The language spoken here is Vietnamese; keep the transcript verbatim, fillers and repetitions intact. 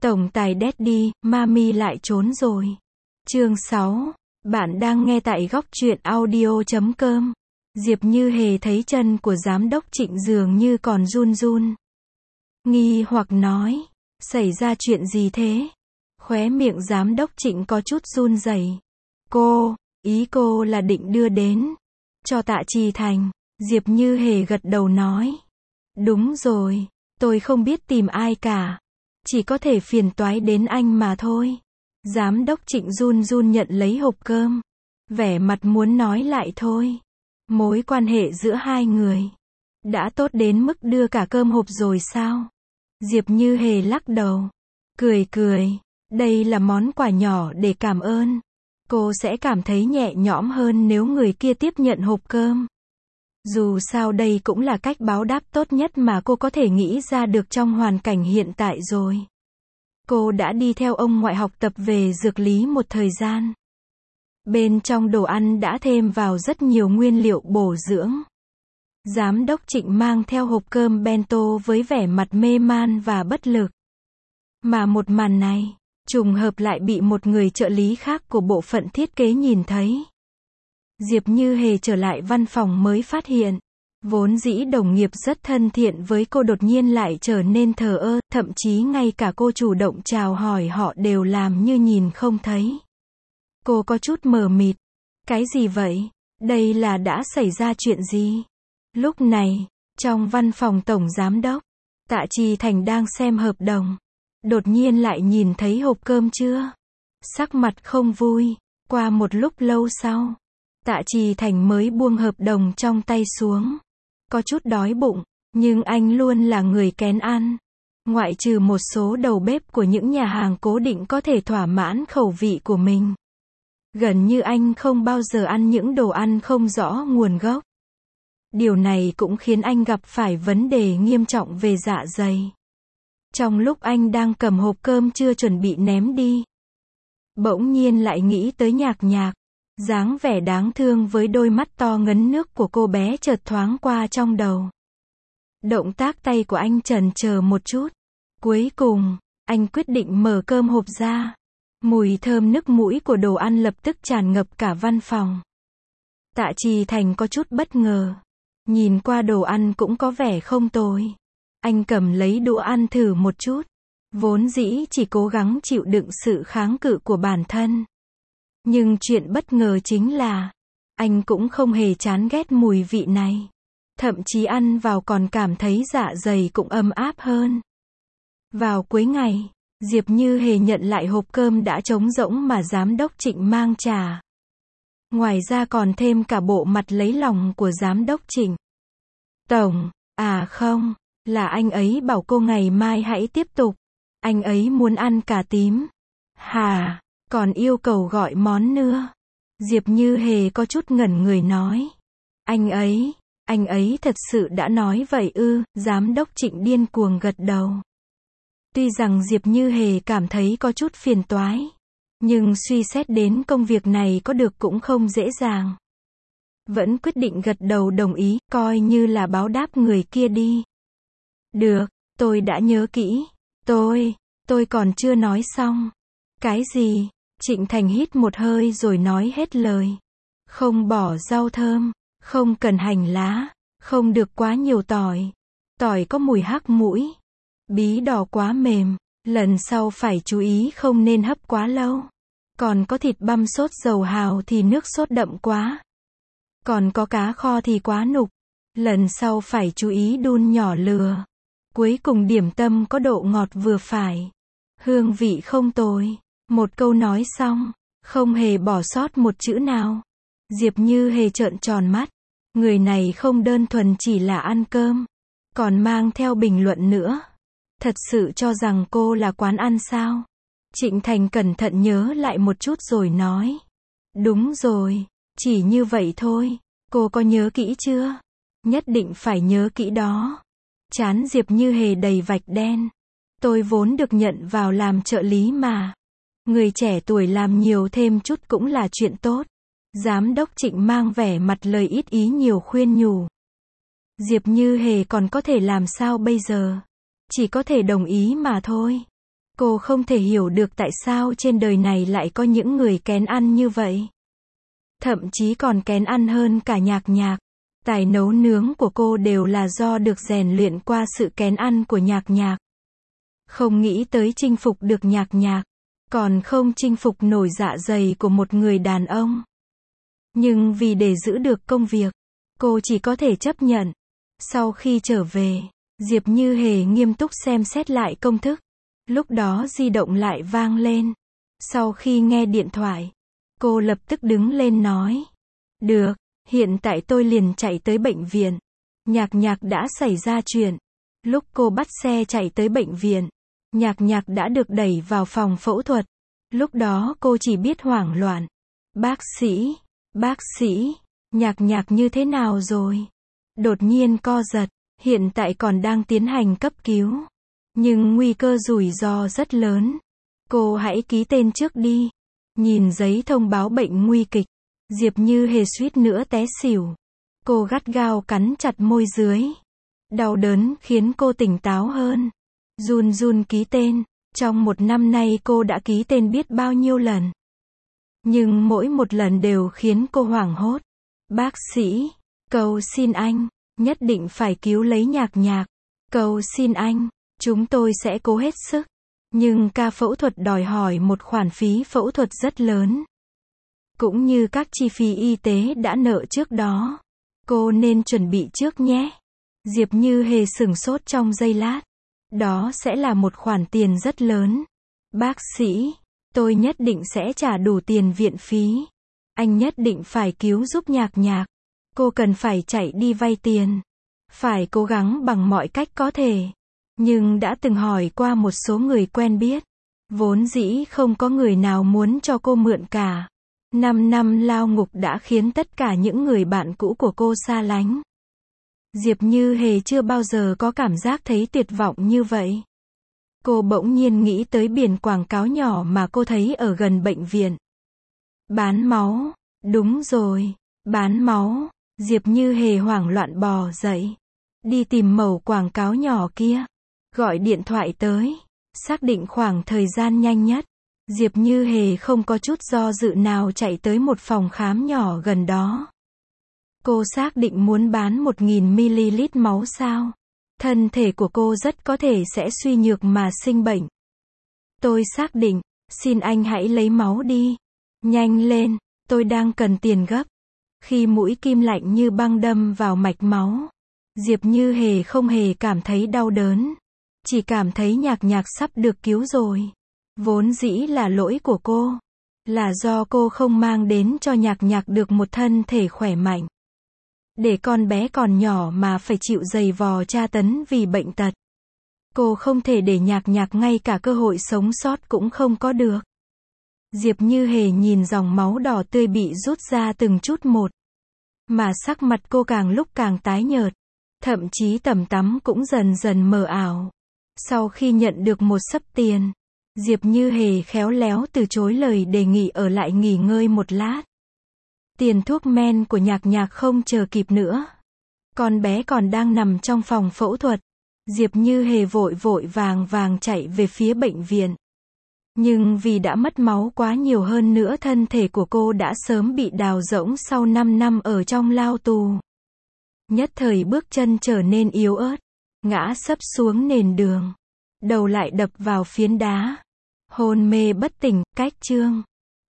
Tổng tài Daddy, Mami lại trốn rồi. Chương sáu. Bạn đang nghe tại góc truyện audio chấm com. Diệp Như Hề thấy chân của giám đốc Trịnh dường như còn run run. Nghi hoặc nói, xảy ra chuyện gì thế? Khóe miệng giám đốc Trịnh có chút run rẩy. Cô, ý cô là định đưa đến cho Tạ Trì Thành. Diệp Như Hề gật đầu nói. Đúng rồi, tôi không biết tìm ai cả. Chỉ có thể phiền toái đến anh mà thôi. Giám đốc Trịnh run run nhận lấy hộp cơm. Vẻ mặt muốn nói lại thôi. Mối quan hệ giữa hai người đã tốt đến mức đưa cả cơm hộp rồi sao? Diệp Như Hề lắc đầu. Cười cười. Đây là món quà nhỏ để cảm ơn. Cô sẽ cảm thấy nhẹ nhõm hơn nếu người kia tiếp nhận hộp cơm. Dù sao đây cũng là cách báo đáp tốt nhất mà cô có thể nghĩ ra được trong hoàn cảnh hiện tại rồi. Cô đã đi theo ông ngoại học tập về dược lý một thời gian. Bên trong đồ ăn đã thêm vào rất nhiều nguyên liệu bổ dưỡng. Giám đốc Trịnh mang theo hộp cơm bento với vẻ mặt mê man và bất lực. Mà một màn này, trùng hợp lại bị một người trợ lý khác của bộ phận thiết kế nhìn thấy. Diệp Như Hề trở lại văn phòng mới phát hiện, vốn dĩ đồng nghiệp rất thân thiện với cô đột nhiên lại trở nên thờ ơ, thậm chí ngay cả cô chủ động chào hỏi họ đều làm như nhìn không thấy. Cô có chút mờ mịt. Cái gì vậy? Đây là đã xảy ra chuyện gì? Lúc này, trong văn phòng tổng giám đốc, Tạ Trì Thành đang xem hợp đồng. Đột nhiên lại nhìn thấy hộp cơm chưa? Sắc mặt không vui. Qua một lúc lâu sau, Tạ Trì Thành mới buông hợp đồng trong tay xuống. Có chút đói bụng, nhưng anh luôn là người kén ăn. Ngoại trừ một số đầu bếp của những nhà hàng cố định có thể thỏa mãn khẩu vị của mình. Gần như anh không bao giờ ăn những đồ ăn không rõ nguồn gốc. Điều này cũng khiến anh gặp phải vấn đề nghiêm trọng về dạ dày. Trong lúc anh đang cầm hộp cơm chưa chuẩn bị ném đi, bỗng nhiên lại nghĩ tới Nhạc Nhạc. Dáng vẻ đáng thương với đôi mắt to ngấn nước của cô bé chợt thoáng qua trong đầu. Động tác tay của anh chần chờ một chút. Cuối cùng, anh quyết định mở cơm hộp ra. Mùi thơm nức mũi của đồ ăn lập tức tràn ngập cả văn phòng. Tạ Trì Thành có chút bất ngờ. Nhìn qua đồ ăn cũng có vẻ không tồi. Anh cầm lấy đũa ăn thử một chút. Vốn dĩ chỉ cố gắng chịu đựng sự kháng cự của bản thân. Nhưng chuyện bất ngờ chính là, anh cũng không hề chán ghét mùi vị này. Thậm chí ăn vào còn cảm thấy dạ dày cũng ấm áp hơn. Vào cuối ngày, Diệp Như Hề nhận lại hộp cơm đã trống rỗng mà giám đốc Trịnh mang trả. Ngoài ra còn thêm cả bộ mặt lấy lòng của giám đốc Trịnh. Tổng, à không, là anh ấy bảo cô ngày mai hãy tiếp tục. Anh ấy muốn ăn cà tím. Hà, còn yêu cầu gọi món nữa. Diệp Như Hề có chút ngẩn người nói. Anh ấy, anh ấy thật sự đã nói vậy ư? Giám đốc Trịnh điên cuồng gật đầu. Tuy rằng Diệp Như Hề cảm thấy có chút phiền toái, nhưng suy xét đến công việc này có được cũng không dễ dàng. Vẫn quyết định gật đầu đồng ý, coi như là báo đáp người kia đi. Được, tôi đã nhớ kỹ. Tôi, tôi còn chưa nói xong. Cái gì? Trịnh Thành hít một hơi rồi nói hết lời. Không bỏ rau thơm, không cần hành lá, không được quá nhiều tỏi. Tỏi có mùi hắc mũi. Bí đỏ quá mềm, lần sau phải chú ý không nên hấp quá lâu. Còn có thịt băm sốt dầu hào thì nước sốt đậm quá. Còn có cá kho thì quá nục. Lần sau phải chú ý đun nhỏ lửa. Cuối cùng điểm tâm có độ ngọt vừa phải. Hương vị không tồi. Một câu nói xong, không hề bỏ sót một chữ nào. Diệp Như Hề trợn tròn mắt. Người này không đơn thuần chỉ là ăn cơm, còn mang theo bình luận nữa. Thật sự cho rằng cô là quán ăn sao? Trịnh Thành cẩn thận nhớ lại một chút rồi nói. Đúng rồi, chỉ như vậy thôi. Cô có nhớ kỹ chưa? Nhất định phải nhớ kỹ đó. Trán Diệp Như Hề đầy vạch đen. Tôi vốn được nhận vào làm trợ lý mà. Người trẻ tuổi làm nhiều thêm chút cũng là chuyện tốt. Giám đốc Trịnh mang vẻ mặt lời ít ý nhiều khuyên nhủ. Diệp Như Hề còn có thể làm sao bây giờ? Chỉ có thể đồng ý mà thôi. Cô không thể hiểu được tại sao trên đời này lại có những người kén ăn như vậy. Thậm chí còn kén ăn hơn cả Nhạc Nhạc. Tài nấu nướng của cô đều là do được rèn luyện qua sự kén ăn của Nhạc Nhạc. Không nghĩ tới chinh phục được Nhạc Nhạc, còn không chinh phục nổi dạ dày của một người đàn ông. Nhưng vì để giữ được công việc, cô chỉ có thể chấp nhận. Sau khi trở về, Diệp Như Hề nghiêm túc xem xét lại công thức. Lúc đó di động lại vang lên. Sau khi nghe điện thoại, cô lập tức đứng lên nói. Được, hiện tại tôi liền chạy tới bệnh viện. Nhạc Nhạc đã xảy ra chuyện. Lúc cô bắt xe chạy tới bệnh viện, Nhạc Nhạc đã được đẩy vào phòng phẫu thuật. Lúc đó cô chỉ biết hoảng loạn. Bác sĩ, bác sĩ, Nhạc Nhạc như thế nào rồi? Đột nhiên co giật, hiện tại còn đang tiến hành cấp cứu. Nhưng nguy cơ rủi ro rất lớn. Cô hãy ký tên trước đi. Nhìn giấy thông báo bệnh nguy kịch, Diệp Như Hề suýt nữa té xỉu. Cô gắt gao cắn chặt môi dưới. Đau đớn khiến cô tỉnh táo hơn. Run run ký tên. Trong một năm nay cô đã ký tên biết bao nhiêu lần. Nhưng mỗi một lần đều khiến cô hoảng hốt. Bác sĩ, cầu xin anh, nhất định phải cứu lấy Nhạc Nhạc. Cầu xin anh, chúng tôi sẽ cố hết sức. Nhưng ca phẫu thuật đòi hỏi một khoản phí phẫu thuật rất lớn. Cũng như các chi phí y tế đã nợ trước đó. Cô nên chuẩn bị trước nhé. Diệp Như Hề sửng sốt trong giây lát. Đó sẽ là một khoản tiền rất lớn. Bác sĩ, tôi nhất định sẽ trả đủ tiền viện phí. Anh nhất định phải cứu giúp Nhạc Nhạc. Cô cần phải chạy đi vay tiền. Phải cố gắng bằng mọi cách có thể. Nhưng đã từng hỏi qua một số người quen biết. Vốn dĩ không có người nào muốn cho cô mượn cả. Năm năm lao ngục đã khiến tất cả những người bạn cũ của cô xa lánh. Diệp Như Hề chưa bao giờ có cảm giác thấy tuyệt vọng như vậy. Cô bỗng nhiên nghĩ tới biển quảng cáo nhỏ mà cô thấy ở gần bệnh viện. Bán máu. Đúng rồi. Bán máu. Diệp Như Hề hoảng loạn bò dậy. Đi tìm mẩu quảng cáo nhỏ kia. Gọi điện thoại tới. Xác định khoảng thời gian nhanh nhất. Diệp Như Hề không có chút do dự nào chạy tới một phòng khám nhỏ gần đó. Cô xác định muốn bán một nghìn mi li lít máu sao? Thân thể của cô rất có thể sẽ suy nhược mà sinh bệnh. Tôi xác định, xin anh hãy lấy máu đi. Nhanh lên, tôi đang cần tiền gấp. Khi mũi kim lạnh như băng đâm vào mạch máu, Diệp Như Hề không hề cảm thấy đau đớn. Chỉ cảm thấy Nhạc Nhạc sắp được cứu rồi. Vốn dĩ là lỗi của cô. Là do cô không mang đến cho Nhạc Nhạc được một thân thể khỏe mạnh. Để con bé còn nhỏ mà phải chịu giày vò tra tấn vì bệnh tật. Cô không thể để Nhạc Nhạc ngay cả cơ hội sống sót cũng không có được. Diệp Như Hề nhìn dòng máu đỏ tươi bị rút ra từng chút một. Mà sắc mặt cô càng lúc càng tái nhợt. Thậm chí tầm tắm cũng dần dần mờ ảo. Sau khi nhận được một xấp tiền, Diệp Như Hề khéo léo từ chối lời đề nghị ở lại nghỉ ngơi một lát. Tiền thuốc men của Nhạc Nhạc không chờ kịp nữa. Con bé còn đang nằm trong phòng phẫu thuật. Diệp Như Hề vội vội vàng vàng chạy về phía bệnh viện. Nhưng vì đã mất máu quá nhiều hơn nữa, thân thể của cô đã sớm bị đào rỗng sau năm năm ở trong lao tù. Nhất thời bước chân trở nên yếu ớt, ngã sấp xuống nền đường. Đầu lại đập vào phiến đá. Hôn mê bất tỉnh, cách chương.